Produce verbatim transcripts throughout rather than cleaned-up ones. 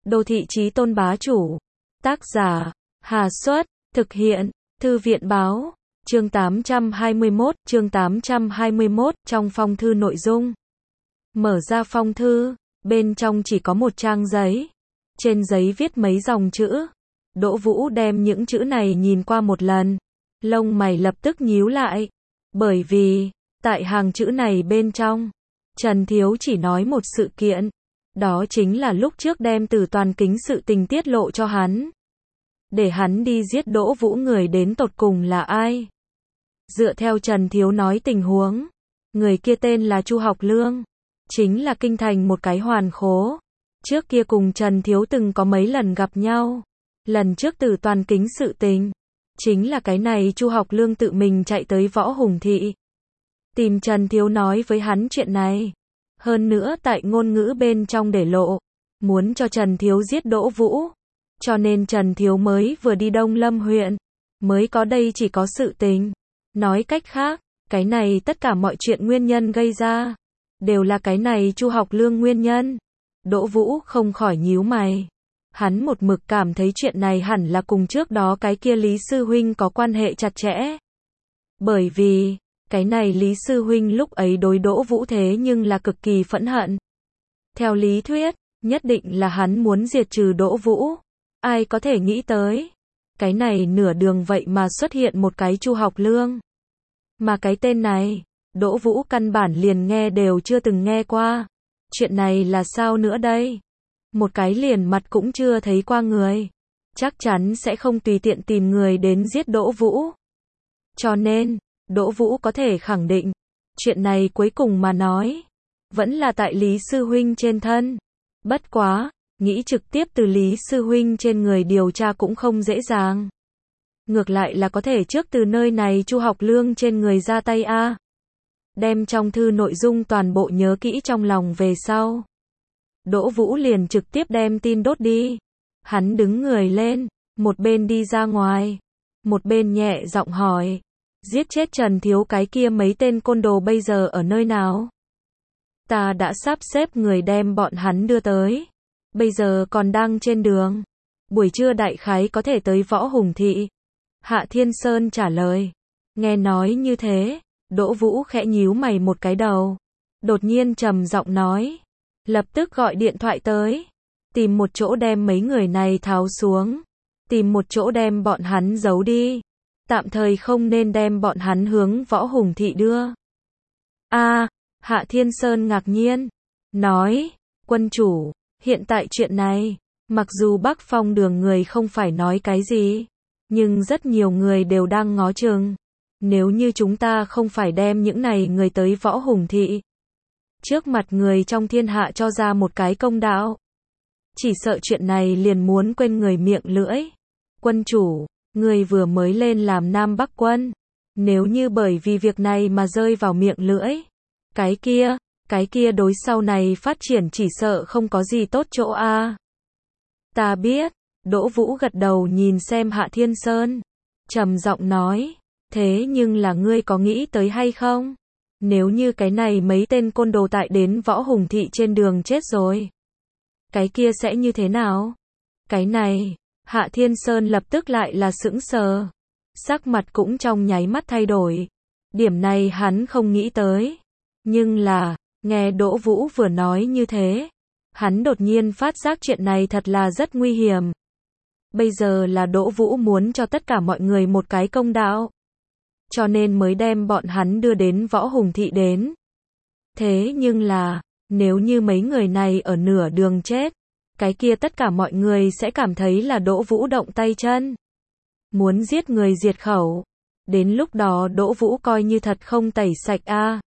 Đô thị chí tôn bá chủ. Tác giả, Hà Xuất, thực hiện, Thư viện báo, chương tám trăm hai mươi mốt, chương tám trăm hai mươi mốt, trong phong thư nội dung. Mở ra phong thư, bên trong chỉ có một trang giấy. Trên giấy viết mấy dòng chữ. Đỗ Vũ đem những chữ này nhìn qua một lần. Lông mày lập tức nhíu lại. Bởi vì, tại hàng chữ này bên trong, Trần Thiếu chỉ nói một sự kiện. Đó chính là lúc trước đem Từ Toàn Kính sự tình tiết lộ cho hắn. Để hắn đi giết Đỗ Vũ người đến tột cùng là ai. Dựa theo Trần Thiếu nói tình huống, người kia tên là Chu Học Lương. Chính là kinh thành một cái hoàn khố. Trước kia cùng Trần Thiếu từng có mấy lần gặp nhau. Lần trước Từ Toàn Kính sự tình, chính là cái này Chu Học Lương tự mình chạy tới Võ Hùng Thị. Tìm Trần Thiếu nói với hắn chuyện này. Hơn nữa tại ngôn ngữ bên trong để lộ, muốn cho Trần Thiếu giết Đỗ Vũ. Cho nên Trần Thiếu mới vừa đi Đông Lâm huyện, mới có đây chỉ có sự tình. Nói cách khác, cái này tất cả mọi chuyện nguyên nhân gây ra, đều là cái này Chu Học Lương nguyên nhân. Đỗ Vũ không khỏi nhíu mày. Hắn một mực cảm thấy chuyện này hẳn là cùng trước đó cái kia Lý Sư Huynh có quan hệ chặt chẽ. Bởi vì, cái này Lý Sư Huynh lúc ấy đối Đỗ Vũ thế nhưng là cực kỳ phẫn hận. Theo lý thuyết, nhất định là hắn muốn diệt trừ Đỗ Vũ. Ai có thể nghĩ tới. Cái này nửa đường vậy mà xuất hiện một cái Chu Học Lương. Mà cái tên này, Đỗ Vũ căn bản liền nghe đều chưa từng nghe qua. Chuyện này là sao nữa đây? Một cái liền mặt cũng chưa thấy qua người. Chắc chắn sẽ không tùy tiện tìm người đến giết Đỗ Vũ. Cho nên, Đỗ Vũ có thể khẳng định, chuyện này cuối cùng mà nói, vẫn là tại Lý Sư Huynh trên thân. Bất quá, nghĩ trực tiếp từ Lý Sư Huynh trên người điều tra cũng không dễ dàng. Ngược lại là có thể trước từ nơi này Chu Học Lương trên người ra tay a. Đem trong thư nội dung toàn bộ nhớ kỹ trong lòng về sau. Đỗ Vũ liền trực tiếp đem tin đốt đi. Hắn đứng người lên, một bên đi ra ngoài, một bên nhẹ giọng hỏi. Giết chết Trần Thiếu cái kia mấy tên côn đồ bây giờ ở nơi nào? Ta đã sắp xếp người đem bọn hắn đưa tới. Bây giờ còn đang trên đường. Buổi trưa đại khái có thể tới Võ Hùng Thị. Hạ Thiên Sơn trả lời. Nghe nói như thế, Đỗ Vũ khẽ nhíu mày một cái đầu. Đột nhiên trầm giọng nói. Lập tức gọi điện thoại tới. Tìm một chỗ đem mấy người này tháo xuống. Tìm một chỗ đem bọn hắn giấu đi. Tạm thời không nên đem bọn hắn hướng Võ Hùng Thị đưa. A, Hạ Thiên Sơn ngạc nhiên. Nói, quân chủ, hiện tại chuyện này, mặc dù Bắc Phong đường người không phải nói cái gì, nhưng rất nhiều người đều đang ngó chừng. Nếu như chúng ta không phải đem những này người tới Võ Hùng Thị, trước mặt người trong thiên hạ cho ra một cái công đạo, chỉ sợ chuyện này liền muốn quên người miệng lưỡi. Quân chủ, người vừa mới lên làm Nam Bắc quân, nếu như bởi vì việc này mà rơi vào miệng lưỡi, cái kia, cái kia đối sau này phát triển chỉ sợ không có gì tốt chỗ a. Ta biết, Đỗ Vũ gật đầu nhìn xem Hạ Thiên Sơn, trầm giọng nói, thế nhưng là ngươi có nghĩ tới hay không? Nếu như cái này mấy tên côn đồ tại đến Võ Hùng Thị trên đường chết rồi, cái kia sẽ như thế nào? Cái này, Hạ Thiên Sơn lập tức lại là sững sờ, sắc mặt cũng trong nháy mắt thay đổi. Điểm này hắn không nghĩ tới, nhưng là, nghe Đỗ Vũ vừa nói như thế, hắn đột nhiên phát giác chuyện này thật là rất nguy hiểm. Bây giờ là Đỗ Vũ muốn cho tất cả mọi người một cái công đạo, cho nên mới đem bọn hắn đưa đến Võ Hùng Thị đến. Thế nhưng là, nếu như mấy người này ở nửa đường chết, cái kia tất cả mọi người sẽ cảm thấy là Đỗ Vũ động tay chân, muốn giết người diệt khẩu. Đến lúc đó Đỗ Vũ coi như thật không tẩy sạch a.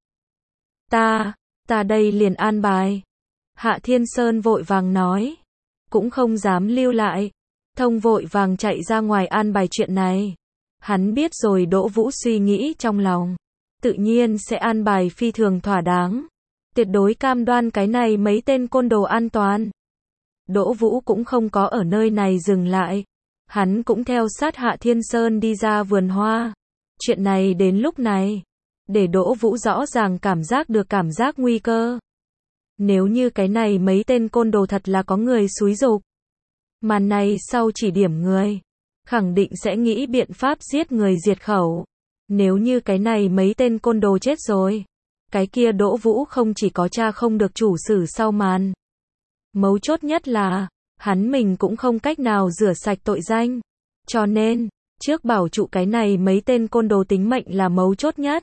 Ta, ta đây liền an bài. Hạ Thiên Sơn vội vàng nói, cũng không dám lưu lại, thông vội vàng chạy ra ngoài an bài chuyện này. Hắn biết rồi Đỗ Vũ suy nghĩ trong lòng, tự nhiên sẽ an bài phi thường thỏa đáng, tuyệt đối cam đoan cái này mấy tên côn đồ an toàn. Đỗ Vũ cũng không có ở nơi này dừng lại, hắn cũng theo sát Hạ Thiên Sơn đi ra vườn hoa. Chuyện này đến lúc này, để Đỗ Vũ rõ ràng cảm giác được cảm giác nguy cơ. Nếu như cái này mấy tên côn đồ thật là có người xúi giục, Màn này sau chỉ điểm người, khẳng định sẽ nghĩ biện pháp giết người diệt khẩu. Nếu như cái này mấy tên côn đồ chết rồi, cái kia Đỗ Vũ không chỉ có cha không được chủ xử sau màn. Mấu chốt nhất là, hắn mình cũng không cách nào rửa sạch tội danh. Cho nên, trước bảo trụ cái này mấy tên côn đồ tính mệnh là mấu chốt nhất.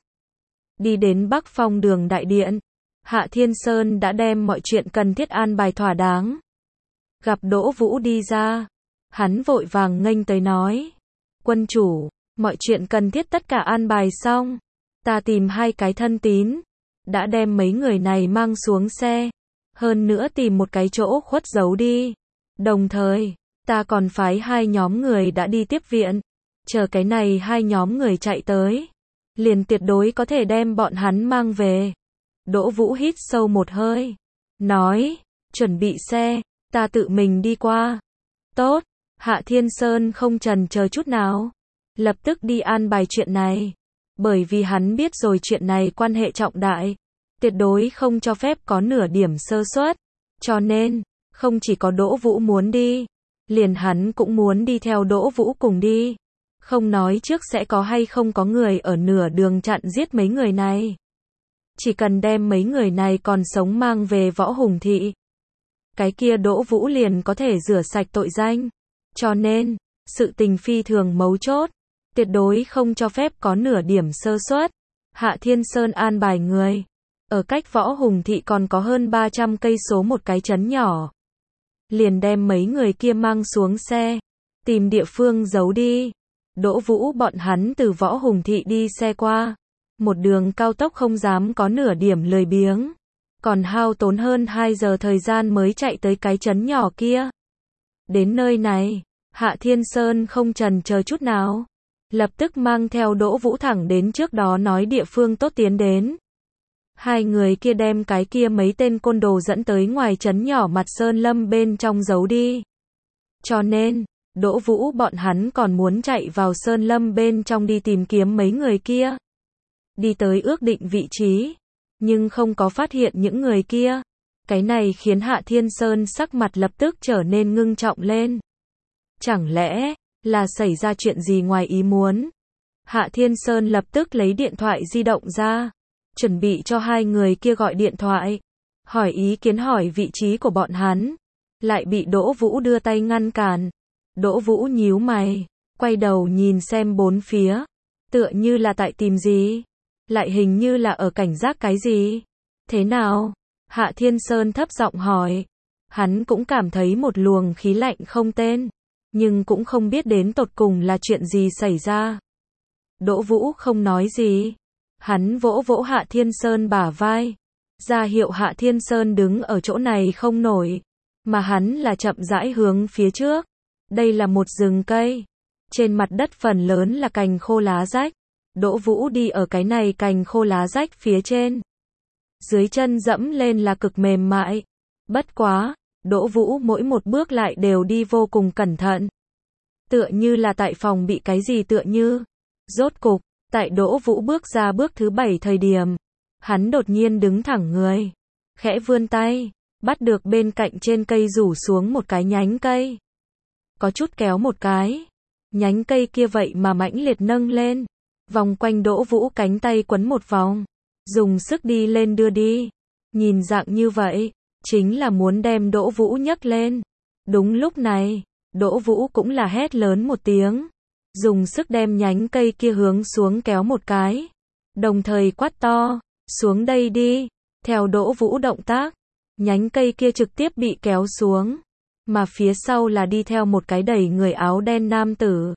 Đi đến Bắc Phong đường đại điện, Hạ Thiên Sơn đã đem mọi chuyện cần thiết an bài thỏa đáng. Gặp Đỗ Vũ đi ra, hắn vội vàng nghênh tới nói: "Quân chủ, mọi chuyện cần thiết tất cả an bài xong, ta tìm hai cái thân tín, đã đem mấy người này mang xuống xe, hơn nữa tìm một cái chỗ khuất giấu đi. Đồng thời, ta còn phái hai nhóm người đã đi tiếp viện, chờ cái này hai nhóm người chạy tới, liền tuyệt đối có thể đem bọn hắn mang về." Đỗ Vũ hít sâu một hơi, nói: "Chuẩn bị xe, ta tự mình đi qua." "Tốt." Hạ Thiên Sơn không chần chờ chút nào, lập tức đi an bài chuyện này, bởi vì hắn biết rồi chuyện này quan hệ trọng đại, tuyệt đối không cho phép có nửa điểm sơ suất, cho nên, không chỉ có Đỗ Vũ muốn đi, liền hắn cũng muốn đi theo Đỗ Vũ cùng đi, không nói trước sẽ có hay không có người ở nửa đường chặn giết mấy người này. Chỉ cần đem mấy người này còn sống mang về Võ Hùng Thị, cái kia Đỗ Vũ liền có thể rửa sạch tội danh. Cho nên, sự tình phi thường mấu chốt, tuyệt đối không cho phép có nửa điểm sơ suất. Hạ Thiên Sơn an bài người, ở cách Võ Hùng Thị còn có hơn ba trăm cây số một cái trấn nhỏ. Liền đem mấy người kia mang xuống xe, tìm địa phương giấu đi. Đỗ Vũ bọn hắn từ Võ Hùng Thị đi xe qua, một đường cao tốc không dám có nửa điểm lười biếng, còn hao tốn hơn hai giờ thời gian mới chạy tới cái trấn nhỏ kia. Đến nơi này, Hạ Thiên Sơn không chần chờ chút nào, lập tức mang theo Đỗ Vũ thẳng đến trước đó nói địa phương tốt tiến đến. Hai người kia đem cái kia mấy tên côn đồ dẫn tới ngoài trấn nhỏ mặt sơn lâm bên trong giấu đi. Cho nên, Đỗ Vũ bọn hắn còn muốn chạy vào sơn lâm bên trong đi tìm kiếm mấy người kia. Đi tới ước định vị trí, nhưng không có phát hiện những người kia. Cái này khiến Hạ Thiên Sơn sắc mặt lập tức trở nên ngưng trọng lên. Chẳng lẽ là xảy ra chuyện gì ngoài ý muốn? Hạ Thiên Sơn lập tức lấy điện thoại di động ra, chuẩn bị cho hai người kia gọi điện thoại, hỏi ý kiến hỏi vị trí của bọn hắn, lại bị Đỗ Vũ đưa tay ngăn cản. Đỗ Vũ nhíu mày, quay đầu nhìn xem bốn phía, tựa như là tại tìm gì, lại hình như là ở cảnh giác cái gì. Thế nào? Hạ Thiên Sơn thấp giọng hỏi. Hắn cũng cảm thấy một luồng khí lạnh không tên, nhưng cũng không biết đến tột cùng là chuyện gì xảy ra. Đỗ Vũ không nói gì, hắn vỗ vỗ Hạ Thiên Sơn bả vai, ra hiệu Hạ Thiên Sơn đứng ở chỗ này không nổi, mà hắn là chậm rãi hướng phía trước. Đây là một rừng cây, trên mặt đất phần lớn là cành khô lá rách. Đỗ Vũ đi ở cái này cành khô lá rách phía trên, dưới chân dẫm lên là cực mềm mại. Bất quá, Đỗ Vũ mỗi một bước lại đều đi vô cùng cẩn thận, tựa như là tại phòng bị cái gì tựa như. Rốt cục, tại Đỗ Vũ bước ra bước thứ bảy thời điểm, hắn đột nhiên đứng thẳng người, khẽ vươn tay, bắt được bên cạnh trên cây rủ xuống một cái nhánh cây. Có chút kéo một cái, nhánh cây kia vậy mà mãnh liệt nâng lên, vòng quanh Đỗ Vũ cánh tay quấn một vòng, dùng sức đi lên đưa đi. Nhìn dạng như vậy, chính là muốn đem Đỗ Vũ nhấc lên. Đúng lúc này, Đỗ Vũ cũng là hét lớn một tiếng, dùng sức đem nhánh cây kia hướng xuống kéo một cái, đồng thời quát to, xuống đây đi. Theo Đỗ Vũ động tác, nhánh cây kia trực tiếp bị kéo xuống, mà phía sau là đi theo một cái đẩy người áo đen nam tử,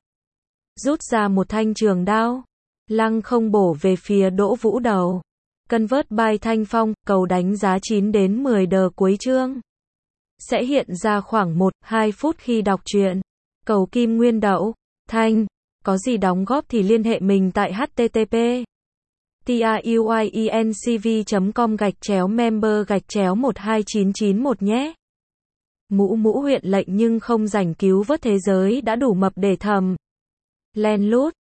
rút ra một thanh trường đao, lăng không bổ về phía Đỗ Vũ đầu. Convert by Thanh Phong, cầu đánh giá chín đến mười đờ cuối chương. Sẽ hiện ra khoảng một đến hai phút khi đọc truyện. Cầu kim nguyên đậu, Thanh, có gì đóng góp thì liên hệ mình tại http truyencv chấm com gạch chéo member gạch chéo một hai chín chín một nhé. Mũ mũ huyện lệnh nhưng không rảnh cứu vớt thế giới đã đủ mập để thầm. Len lút.